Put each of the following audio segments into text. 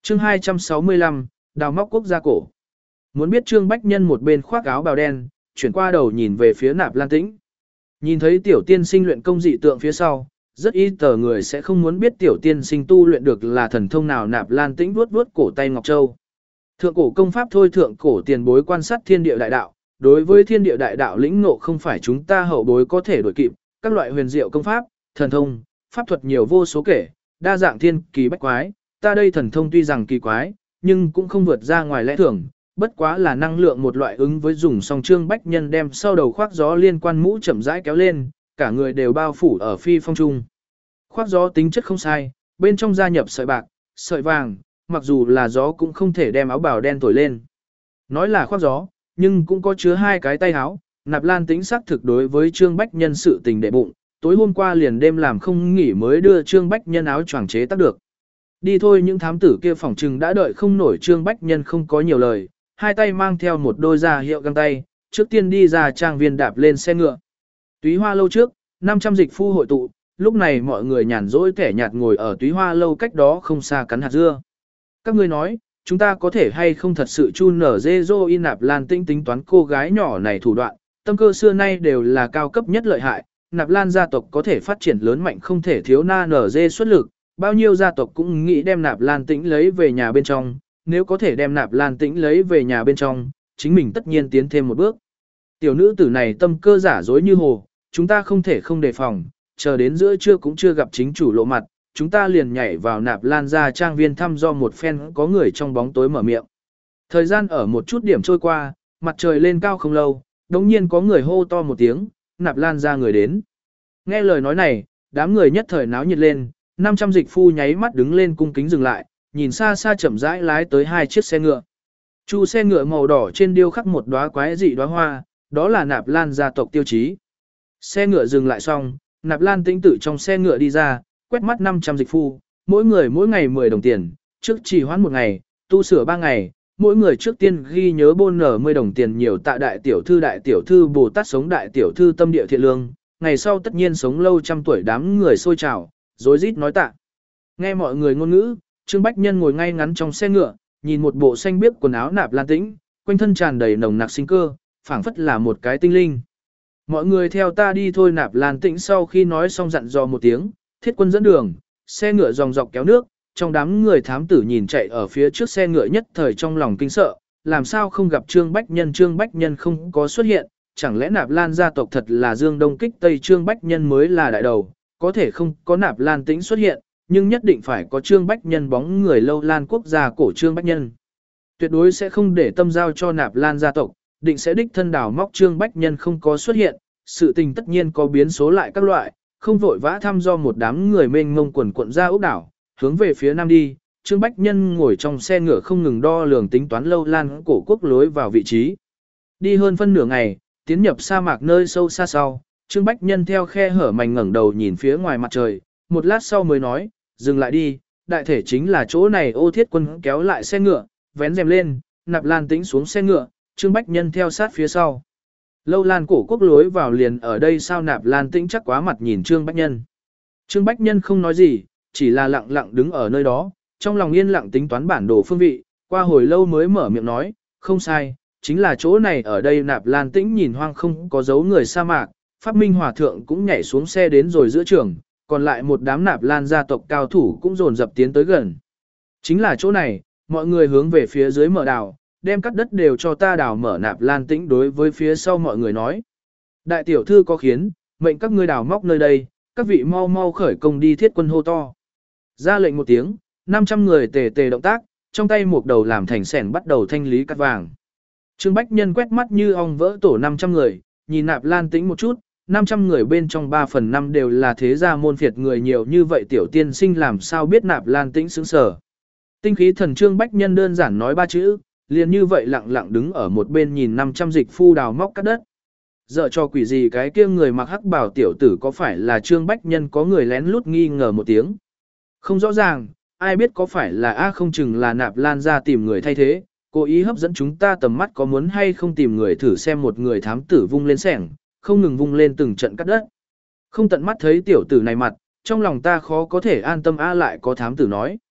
Chương 265, đào móc quốc gia cổ. Muốn biết Trương Bách Nhân một bên khoác áo bào đen, chuyển qua đầu nhìn về phía Nạp Lan Tĩnh. Nhìn thấy tiểu tiên sinh luyện công dị tượng phía sau, rất ít tờ người sẽ không muốn biết tiểu tiên sinh tu luyện được là thần thông nào. Nạp Lan Tĩnh vuốt vuốt cổ tay Ngọc Châu. Thượng cổ công pháp thôi, thượng cổ tiền bối quan sát thiên địa đại đạo, đối với thiên địa đại đạo lĩnh ngộ không phải chúng ta hậu bối có thể đuổi kịp, các loại huyền diệu công pháp, thần thông, pháp thuật nhiều vô số kể, đa dạng thiên kỳ bách quái, ta đây thần thông tuy rằng kỳ quái, nhưng cũng không vượt ra ngoài lẽ thường, bất quá là năng lượng một loại ứng với dùng song. Trương Bách Nhân đem sau đầu khoác gió liên quan mũ chậm rãi kéo lên, cả người đều bao phủ ở phi phong trung. Khoác gió tính chất không sai, bên trong gia nhập sợi bạc, sợi vàng, mặc dù là gió cũng không thể đem áo bào đen thổi lên. Nói là khoác gió, nhưng cũng có chứa hai cái tay áo. Nạp Lan Tĩnh xác thực đối với Trương Bách Nhân sự tình đệ bụng, tối hôm qua liền đêm làm không nghỉ mới đưa Trương Bách Nhân áo choàng chế tác được. Đi thôi, những thám tử kia phỏng trừng đã đợi không nổi. Trương Bách Nhân không có nhiều lời, hai tay mang theo một đôi ra hiệu găng tay, trước tiên đi ra trang viên đạp lên xe ngựa. Túy Hoa lâu trước, 500 dịch phu hội tụ, lúc này mọi người nhàn rỗi kẻ nhạt ngồi ở Túy Hoa lâu cách đó không xa cắn hạt dưa. Các ngươi nói, chúng ta có thể hay không thật sự chu nở dê dô in. Nạp Lan Tĩnh tính toán cô gái nhỏ này thủ đoạn, tâm cơ xưa nay đều là cao cấp nhất lợi hại. Nạp Lan gia tộc có thể phát triển lớn mạnh không thể thiếu na nở dê xuất lực, bao nhiêu gia tộc cũng nghĩ đem Nạp Lan Tĩnh lấy về nhà bên trong, nếu có thể đem Nạp Lan Tĩnh lấy về nhà bên trong, chính mình tất nhiên tiến thêm một bước. Tiểu nữ tử này tâm cơ giả dối như hồ, chúng ta không thể không đề phòng, chờ đến giữa trưa cũng chưa gặp chính chủ lộ mặt, chúng ta liền nhảy vào Nạp Lan gia trang viên thăm do một phen. Có người trong bóng tối mở miệng. Thời gian ở một chút điểm trôi qua, mặt trời lên cao không lâu, đống nhiên có người hô to một tiếng, Nạp Lan gia người đến. Nghe lời nói này, đám người nhất thời náo nhiệt lên, 500 dịch phu nháy mắt đứng lên cung kính dừng lại, nhìn xa xa chậm rãi lái tới hai chiếc xe ngựa. Chu xe ngựa màu đỏ trên điêu khắc một đóa quái dị đóa hoa, đó là Nạp Lan gia tộc tiêu chí. Xe ngựa dừng lại xong, Nạp Lan Tĩnh tự trong xe ngựa đi ra, quét mắt 500 dịch phu, mỗi người mỗi ngày 10 đồng tiền, trước chỉ hoãn một ngày, tu sửa 3 ngày, mỗi người trước tiên ghi nhớ bôn nở 10 đồng tiền nhiều tạ đại tiểu thư Bồ Tát sống đại tiểu thư tâm địa thiện lương, ngày sau tất nhiên sống lâu trăm tuổi. Đám người xôi trào, rối rít nói tạ. Nghe mọi người ngôn ngữ, Trương Bách Nhân ngồi ngay ngắn trong xe ngựa, nhìn một bộ xanh biếc quần áo Nạp Lan Tĩnh, quanh thân tràn đầy nồng nặc sinh cơ, phảng phất là một cái tinh linh. Mọi người theo ta đi thôi. Nạp Lan Tĩnh sau khi nói xong dặn dò một tiếng, thiết quân dẫn đường, xe ngựa dòng dọc kéo nước, trong đám người thám tử nhìn chạy ở phía trước xe ngựa nhất thời trong lòng kinh sợ, làm sao không gặp Trương Bách Nhân. Trương Bách Nhân không có xuất hiện, chẳng lẽ Nạp Lan gia tộc thật là Dương Đông kích Tây, Trương Bách Nhân mới là đại đầu, có thể không có Nạp Lan Tĩnh xuất hiện, nhưng nhất định phải có Trương Bách Nhân bóng người. Lâu Lan quốc gia cổ Trương Bách Nhân tuyệt đối sẽ không để tâm giao cho Nạp Lan gia tộc, định sẽ đích thân đào móc. Trương Bách Nhân không có xuất hiện, sự tình tất nhiên có biến số lại các loại, không vội vã thăm do. một đám người mênh mông quần quận ra ốc đảo, hướng về phía nam đi. Trương Bách Nhân ngồi trong xe ngựa không ngừng đo lường tính toán Lâu Lan cổ quốc lối vào vị trí. Đi hơn phân nửa ngày, tiến nhập sa mạc nơi sâu xa sau, Trương Bách Nhân theo khe hở mảnh ngẩng đầu nhìn phía ngoài mặt trời, một lát sau mới nói, dừng lại đi, đại thể chính là chỗ này. Ô Thiết Quân kéo lại xe ngựa, vén rèm lên, Nạp Lan Tĩnh xuống xe ngựa, Trương Bách Nhân theo sát phía sau. Lâu Lan cổ quốc lối vào liền ở đây sao? Nạp Lan Tĩnh chắc quá mặt nhìn Trương Bách Nhân. Trương Bách Nhân không nói gì, chỉ là lặng lặng đứng ở nơi đó, trong lòng yên lặng tính toán bản đồ phương vị, qua hồi lâu mới mở miệng nói, không sai, chính là chỗ này. Ở đây Nạp Lan Tĩnh nhìn hoang không có dấu người sa mạc, Pháp Minh Hòa Thượng cũng nhảy xuống xe đến rồi giữa trường, còn lại một đám Nạp Lan gia tộc cao thủ cũng dồn dập tiến tới gần. Chính là chỗ này, mọi người hướng về phía dưới mở đào, đem cắt đất đều cho ta đào mở. Nạp Lan Tĩnh đối với phía sau mọi người nói, đại tiểu thư có khiến, mệnh các ngươi đào móc nơi đây, các vị mau mau khởi công đi. Thiết Quân hô to, ra lệnh một tiếng, 500 người tề tề động tác, trong tay một đầu làm thành sẻn bắt đầu thanh lý cắt vàng. Trương Bách Nhân quét mắt như ong vỡ tổ 500 người, nhìn Nạp Lan Tĩnh một chút, 500 người bên trong 3/5 đều là thế gia môn phiệt, người nhiều như vậy tiểu tiên sinh làm sao biết. Nạp Lan Tĩnh sững sờ. Tinh khí thần Trương Bách Nhân đơn giản nói 3 chữ, liền như vậy lặng lặng đứng ở một bên nhìn 500 dịch phu đào móc cắt đất. Dợ cho quỷ gì cái kia người mặc hắc bào tiểu tử có phải là Trương Bách Nhân? Có người lén lút nghi ngờ một tiếng. Không rõ ràng, ai biết có phải là không chừng là Nạp Lan ra tìm người thay thế, cố ý hấp dẫn chúng ta tầm mắt. Có muốn hay không tìm người thử xem? Một người thám tử vung lên xẻng, không ngừng vung lên từng trận cắt đất. Không tận mắt thấy tiểu tử này mặt, trong lòng ta khó có thể an tâm. Lại có thám tử nói,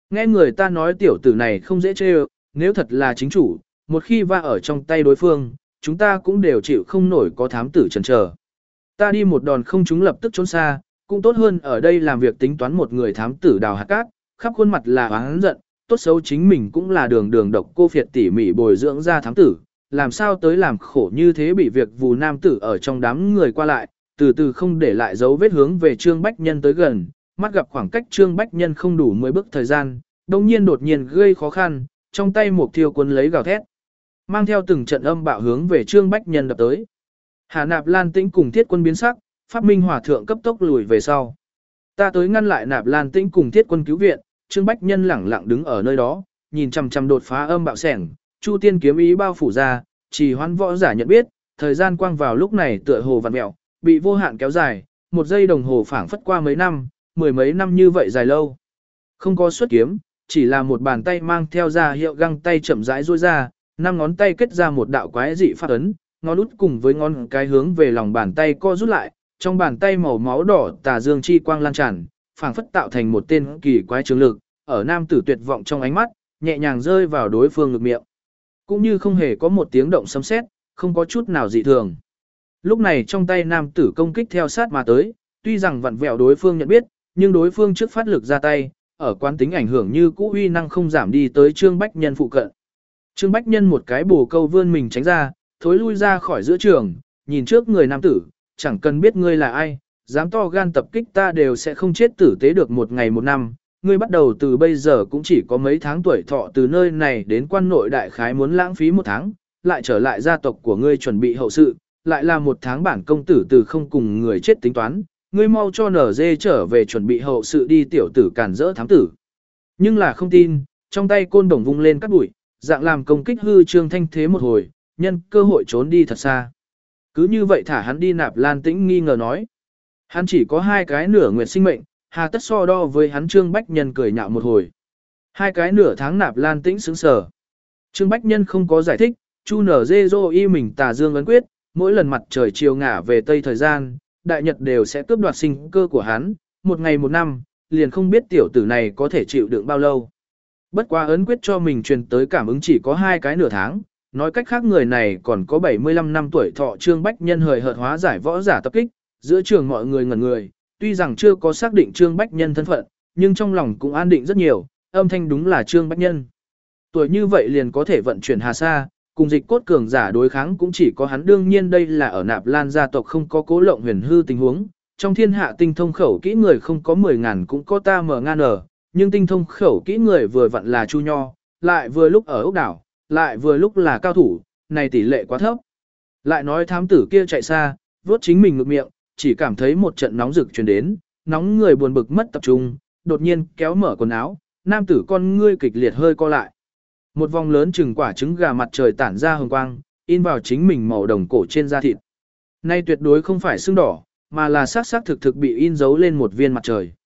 Nghe người ta nói tiểu tử này không dễ chơi, nếu thật là chính chủ, một khi va ở trong tay đối phương, chúng ta cũng đều chịu không nổi có thám tử chần chờ. Ta đi một đòn không chúng lập tức trốn xa, cũng tốt hơn ở đây làm việc tính toán một người thám tử đào hạt cát, khắp khuôn mặt là oán giận, tốt xấu chính mình cũng là đường đường độc cô phiệt tỉ mỉ bồi dưỡng ra thám tử, làm sao tới làm khổ như thế bị việc vù nam tử ở trong đám người qua lại, từ từ không để lại dấu vết hướng về Trương Bách Nhân tới gần, mắt gặp khoảng cách Trương Bách Nhân không đủ 10 bước thời gian, đột nhiên gây khó khăn, trong tay một thiêu cuốn lấy gào thét, mang theo từng trận âm bạo hướng về Trương Bách Nhân đập tới. Hà Nạp Lan Tĩnh cùng Thiết Quân biến sắc, Pháp Minh Hòa thượng cấp tốc lùi về sau. Ta tới ngăn lại Nạp Lan Tĩnh cùng Thiết Quân cứu viện, Trương Bách Nhân lẳng lặng đứng ở nơi đó, nhìn chằm chằm đột phá âm bạo sẻng, Chu Tiên kiếm ý bao phủ ra, chỉ hoan võ giả nhận biết, thời gian quang vào lúc này tựa hồ vặn mèo, bị vô hạn kéo dài, một giây đồng hồ phảng phất qua mấy năm, mười mấy năm như vậy dài lâu. Không có xuất kiếm, chỉ là một bàn tay mang theo ra hiệu găng tay chậm rãi duỗi ra, năm ngón tay kết ra một đạo quái dị pháp ấn, ngón út cùng với ngón cái hướng về lòng bàn tay co rút lại, trong bàn tay màu máu đỏ tà dương chi quang lan tràn, phảng phất tạo thành một tên kỳ quái trường lực, ở nam tử tuyệt vọng trong ánh mắt, nhẹ nhàng rơi vào đối phương ngực miệng. Cũng như không hề có một tiếng động sấm sét, không có chút nào dị thường. Lúc này trong tay nam tử công kích theo sát mà tới, tuy rằng vặn vẹo đối phương nhận biết, nhưng đối phương trước phát lực ra tay, ở quán tính ảnh hưởng như cũ uy năng không giảm đi tới Trương Bách Nhân phụ cận. Trương Bách Nhân một cái bổ câu vươn mình tránh ra, thối lui ra khỏi giữa trường, nhìn trước người nam tử, chẳng cần biết ngươi là ai, dám to gan tập kích ta đều sẽ không chết tử tế được một ngày một năm. Ngươi bắt đầu từ bây giờ cũng chỉ có mấy tháng tuổi thọ, từ nơi này đến quan nội đại khái muốn lãng phí một tháng, lại trở lại gia tộc của ngươi chuẩn bị hậu sự, lại là một tháng bản công tử từ không cùng người chết tính toán, ngươi mau cho nở dê trở về chuẩn bị hậu sự đi, tiểu tử cản rỡ thám tử. Nhưng là không tin, trong tay côn đồng vung lên cắt bụi, dạng làm công kích hư Trương Thanh thế một hồi, nhân cơ hội trốn đi thật xa. Cứ như vậy thả hắn đi. Nạp Lan Tĩnh nghi ngờ nói. Hắn chỉ có 2 cái nửa nguyệt sinh mệnh, hà tất so đo với hắn. Trương Bách Nhân cười nhạo một hồi. 2 cái nửa tháng. Nạp Lan Tĩnh sững sờ. Trương Bách Nhân không có giải thích, chu nở dê dô y mình tà dương ấn quyết, mỗi lần mặt trời chiều ngả về tây thời gian, đại nhật đều sẽ cướp đoạt sinh cơ của hắn, một ngày một năm, liền không biết tiểu tử này có thể chịu đựng bao lâu. Bất quá ấn quyết cho mình truyền tới cảm ứng chỉ có 2 cái nửa tháng, nói cách khác người này còn có 75 năm tuổi thọ. Trương Bách Nhân hời hợt hóa giải võ giả tập kích, giữa trường mọi người ngẩn người, tuy rằng chưa có xác định Trương Bách Nhân thân phận, nhưng trong lòng cũng an định rất nhiều, âm thanh đúng là Trương Bách Nhân. Tuổi như vậy liền có thể vận chuyển hà sa, cùng dịch cốt cường giả đối kháng cũng chỉ có hắn, đương nhiên đây là ở Nạp Lan gia tộc không có cố lộng huyền hư tình huống, trong thiên hạ tinh thông khẩu kỹ người không có 10.000 cũng có ta mở ngan ở, nhưng tinh thông khẩu kỹ người vừa vặn là Chu Nho, lại vừa lúc ở ốc đảo, lại vừa lúc là cao thủ, này tỷ lệ quá thấp. Lại nói thám tử kia chạy xa, vuốt chính mình ngực miệng, chỉ cảm thấy một trận nóng rực truyền đến, nóng người buồn bực mất tập trung, đột nhiên kéo mở quần áo, nam tử con ngươi kịch liệt hơi co lại. Một vòng lớn chừng quả trứng gà mặt trời tản ra hồng quang, in vào chính mình màu đồng cổ trên da thịt. Nay tuyệt đối không phải sưng đỏ, mà là sắc thực thực bị in dấu lên một viên mặt trời.